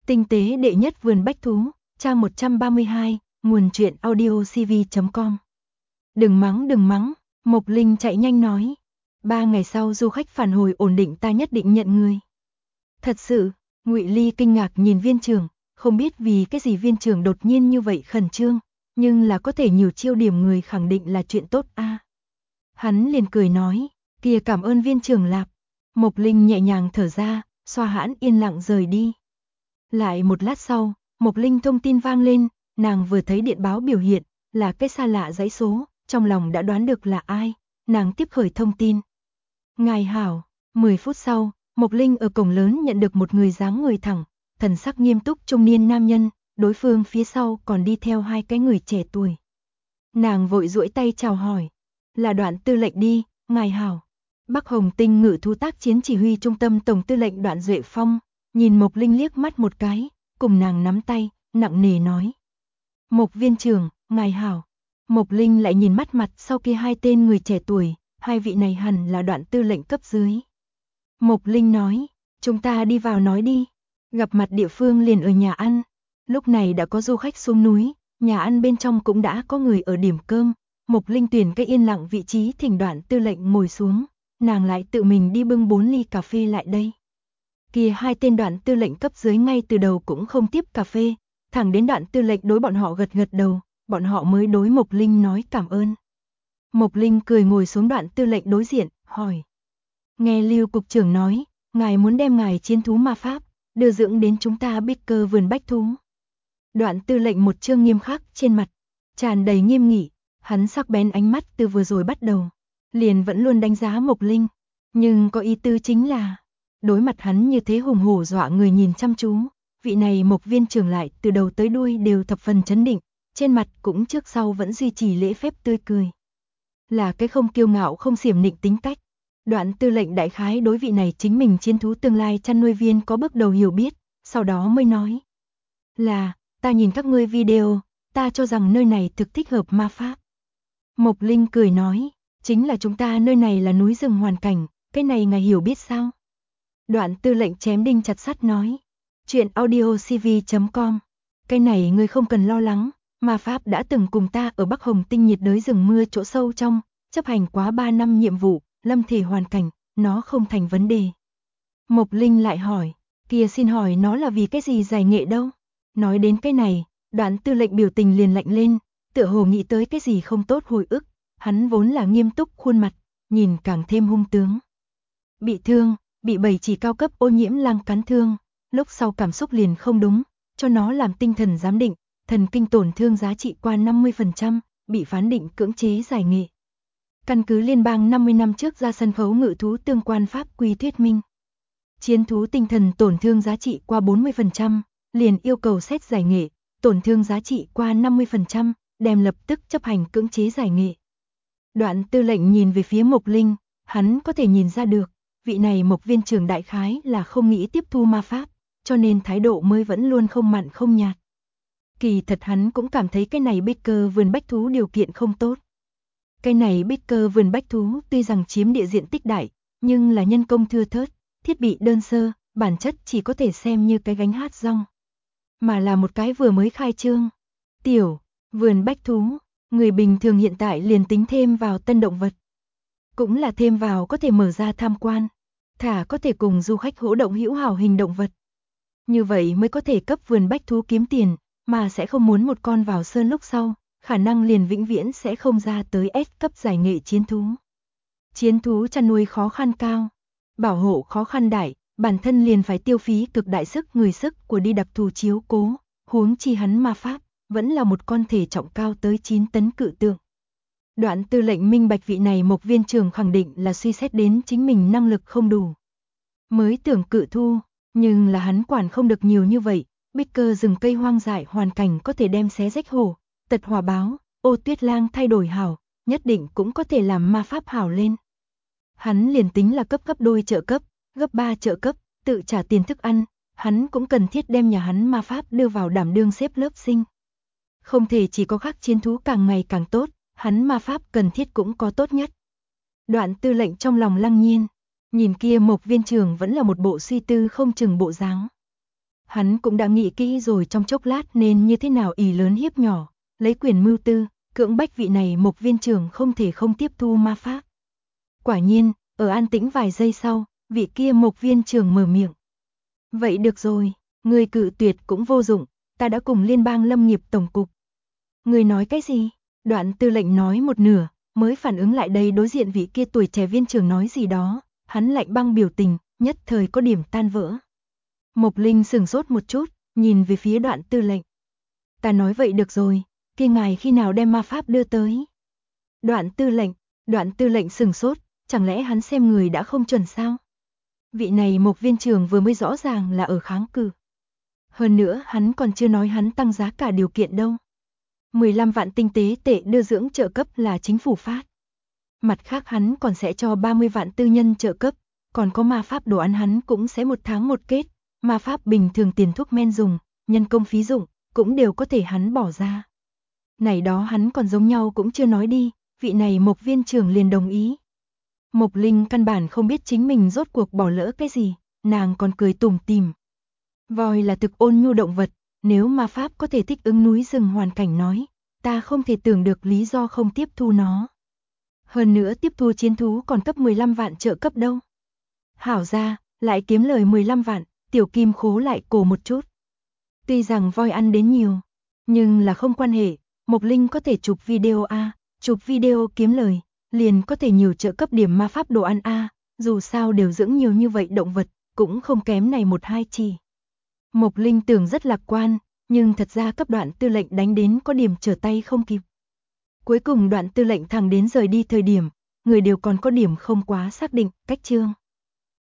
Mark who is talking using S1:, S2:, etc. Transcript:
S1: Tinh tế đệ nhất vườn bách thú, trang 132, nguồn truyện audiocv.com. Đừng mắng, Mộc Linh chạy nhanh nói. 3 ngày sau du khách phản hồi ổn định, ta nhất định nhận người. Thật sự, Ngụy Ly kinh ngạc nhìn viên trưởng, không biết vì cái gì viên trưởng đột nhiên như vậy khẩn trương, nhưng là có thể nhiều chiêu điểm người khẳng định là chuyện tốt a. Hắn liền cười nói, kia cảm ơn viên trưởng Lạp. Mộc Linh nhẹ nhàng thở ra, xoa hãn yên lặng rời đi. Lại một lát sau, Mộc Linh thông tin vang lên, nàng vừa thấy điện báo biểu hiện, là cái xa lạ dãy số, trong lòng đã đoán được là ai, nàng tiếp khởi thông tin. Ngài hảo, 10 phút sau, Mộc Linh ở cổng lớn nhận được một người dáng người thẳng, thần sắc nghiêm túc trung niên nam nhân, đối phương phía sau còn đi theo 2 cái người trẻ tuổi. Nàng vội duỗi tay chào hỏi, là Đoạn tư lệnh đi, ngài hảo. Bắc Hồng Tinh Ngự thú tác chiến chỉ huy trung tâm tổng tư lệnh Đoạn Duệ Phong, nhìn Mộc Linh liếc mắt một cái, cùng nàng nắm tay, nặng nề nói. Mộc viên trưởng, ngài hảo. Mộc Linh lại nhìn mắt mặt sau kia 2 tên người trẻ tuổi, 2 vị này hẳn là Đoạn tư lệnh cấp dưới. Mộc Linh nói, chúng ta đi vào nói đi. Gặp mặt địa phương liền ở nhà ăn. Lúc này đã có du khách xuống núi, nhà ăn bên trong cũng đã có người ở điểm cơm. Mộc Linh tuyển cái yên lặng vị trí thỉnh Đoạn tư lệnh ngồi xuống, nàng lại tự mình đi bưng 4 ly cà phê lại đây. Kia 2 tên Đoạn tư lệnh cấp dưới ngay từ đầu cũng không tiếp cà phê, thẳng đến Đoạn tư lệnh đối bọn họ gật gật đầu, bọn họ mới đối Mộc Linh nói cảm ơn. Mộc Linh cười ngồi xuống Đoạn tư lệnh đối diện, hỏi. Nghe Lưu cục trưởng nói, ngài muốn đem ngài chiến thú ma pháp, đưa dưỡng đến chúng ta Bicker vườn bách thú. Đoạn tư lệnh một trương nghiêm khắc trên mặt, tràn đầy nghiêm nghị, hắn sắc bén ánh mắt từ vừa rồi bắt đầu, liền vẫn luôn đánh giá Mộc Linh, nhưng có ý tư chính là, đối mặt hắn như thế hùng hổ dọa người nhìn chăm chú, vị này Mộc viên trưởng lại từ đầu tới đuôi đều thập phần chấn định, trên mặt cũng trước sau vẫn duy trì lễ phép tươi cười. Là cái không kiêu ngạo không xiểm nịnh tính cách. Đoạn tư lệnh đại khái đối vị này chính mình chiến thú tương lai chăn nuôi viên có bước đầu hiểu biết, sau đó mới nói. Là, ta nhìn các ngươi video, ta cho rằng nơi này thực thích hợp ma pháp. Mộc Linh cười nói, chính là chúng ta nơi này là núi rừng hoàn cảnh, cái này ngài hiểu biết sao? Đoạn tư lệnh chém đinh chặt sắt nói, chuyện audiocv.com, cái này ngươi không cần lo lắng, ma pháp đã từng cùng ta ở Bắc Hồng Tinh nhiệt đới rừng mưa chỗ sâu trong, chấp hành quá 3 năm nhiệm vụ, lâm thể hoàn cảnh, nó không thành vấn đề. Mộc Linh lại hỏi, kia xin hỏi nó là vì cái gì giải nghệ đâu? Nói đến cái này, Đoạn tư lệnh biểu tình liền lạnh lên, tựa hồ nghĩ tới cái gì không tốt hồi ức, hắn vốn là nghiêm túc khuôn mặt, nhìn càng thêm hung tướng. Bị thương, bị 7 chỉ cao cấp ô nhiễm lang cắn thương, lúc sau cảm xúc liền không đúng, cho nó làm tinh thần giám định, thần kinh tổn thương giá trị qua 50%, bị phán định cưỡng chế giải nghệ. Căn cứ liên bang 50 năm trước ra sân khấu ngự thú tương quan pháp quy thuyết minh. Chiến thú tinh thần tổn thương giá trị qua 40%, liền yêu cầu xét giải nghệ, tổn thương giá trị qua 50%, đem lập tức chấp hành cưỡng chế giải nghệ. Đoạn tư lệnh nhìn về phía Mộc Linh, hắn có thể nhìn ra được, vị này Mộc viên trưởng đại khái là không nghĩ tiếp thu ma pháp, cho nên thái độ mới vẫn luôn không mặn không nhạt. Kỳ thật hắn cũng cảm thấy cái này Bicker vườn bách thú điều kiện không tốt. Cái này Bicker vườn bách thú tuy rằng chiếm địa diện tích đại, nhưng là nhân công thưa thớt, thiết bị đơn sơ, bản chất chỉ có thể xem như cái gánh hát rong. Mà là một cái vừa mới khai trương. Tiểu, vườn bách thú, người bình thường hiện tại liền tính thêm vào tân động vật. Cũng là thêm vào có thể mở ra tham quan, thả có thể cùng du khách hỗ động hữu hảo hình động vật. Như vậy mới có thể cấp vườn bách thú kiếm tiền, mà sẽ không muốn một con vào sơn lúc sau, khả năng liền vĩnh viễn sẽ không ra tới S cấp giải nghệ chiến thú. Chiến thú chăn nuôi khó khăn cao, bảo hộ khó khăn đại, bản thân liền phải tiêu phí cực đại sức người sức của đi đặc thù chiếu cố, huống chi hắn ma pháp, vẫn là một con thể trọng cao tới 9 tấn cự tượng. Đoạn tư lệnh minh bạch vị này Mộc viên trưởng khẳng định là suy xét đến chính mình năng lực không đủ. Mới tưởng cự thu, nhưng là hắn quản không được nhiều như vậy, Bicker rừng cây hoang dại hoàn cảnh có thể đem xé rách hổ, tật hỏa báo, ô tuyết lang thay đổi hảo, nhất định cũng có thể làm ma pháp hảo lên. Hắn liền tính là cấp gấp đôi trợ cấp, gấp 3 trợ cấp, tự trả tiền thức ăn, hắn cũng cần thiết đem nhà hắn ma pháp đưa vào đảm đương xếp lớp sinh. Không thể chỉ có khắc chiến thú càng ngày càng tốt, hắn ma pháp cần thiết cũng có tốt nhất. Đoạn tư lệnh trong lòng lăng nhiên, nhìn kia Mộc viên trưởng vẫn là một bộ suy tư không chừng bộ dáng. Hắn cũng đã nghĩ kỹ rồi trong chốc lát nên như thế nào ỷ lớn hiếp nhỏ, lấy quyền mưu tư, cưỡng bách vị này Mộc viên trưởng không thể không tiếp thu ma pháp. Quả nhiên, ở an tĩnh vài giây sau, vị kia Mộc viên trưởng mở miệng. Vậy được rồi, người cự tuyệt cũng vô dụng, ta đã cùng Liên bang Lâm nghiệp tổng cục. Người nói cái gì? Đoạn tư lệnh nói một nửa, mới phản ứng lại đây đối diện vị kia tuổi trẻ viên trưởng nói gì đó, hắn lạnh băng biểu tình, nhất thời có điểm tan vỡ. Mộc Linh sửng sốt một chút, nhìn về phía Đoạn tư lệnh. Ta nói vậy được rồi, kia ngài khi nào đem ma pháp đưa tới? Đoạn tư lệnh sửng sốt, chẳng lẽ hắn xem người đã không chuẩn sao? Vị này Mộc viên trưởng vừa mới rõ ràng là ở kháng cự. Hơn nữa hắn còn chưa nói hắn tăng giá cả điều kiện đâu. 15 vạn tinh tế tệ đưa dưỡng trợ cấp là chính phủ phát. Mặt khác hắn còn sẽ cho 30 vạn tư nhân trợ cấp, còn có ma pháp đồ ăn hắn cũng sẽ một tháng một kết, ma pháp bình thường tiền thuốc men dùng, nhân công phí dụng, cũng đều có thể hắn bỏ ra. Này đó hắn còn giống nhau cũng chưa nói đi, vị này Mộc viên trưởng liền đồng ý. Mộc Linh căn bản không biết chính mình rốt cuộc bỏ lỡ cái gì, nàng còn cười tủm tỉm. Voi là thực ôn nhu động vật, nếu ma pháp có thể thích ứng núi rừng hoàn cảnh nói, ta không thể tưởng được lý do không tiếp thu nó. Hơn nữa tiếp thu chiến thú còn cấp 15 vạn trợ cấp đâu. Hảo ra, lại kiếm lời 15 vạn, tiểu kim khố lại cổ một chút. Tuy rằng voi ăn đến nhiều, nhưng là không quan hệ, Mộc Linh có thể chụp video chụp video kiếm lời, liền có thể nhiều trợ cấp điểm ma pháp đồ ăn dù sao đều dưỡng nhiều như vậy động vật, cũng không kém này một hai chỉ. Mộc Linh tưởng rất lạc quan, nhưng thật ra cấp Đoạn tư lệnh đánh đến có điểm trở tay không kịp. Cuối cùng Đoạn tư lệnh thẳng đến rời đi thời điểm, người đều còn có điểm không quá xác định, cách chương.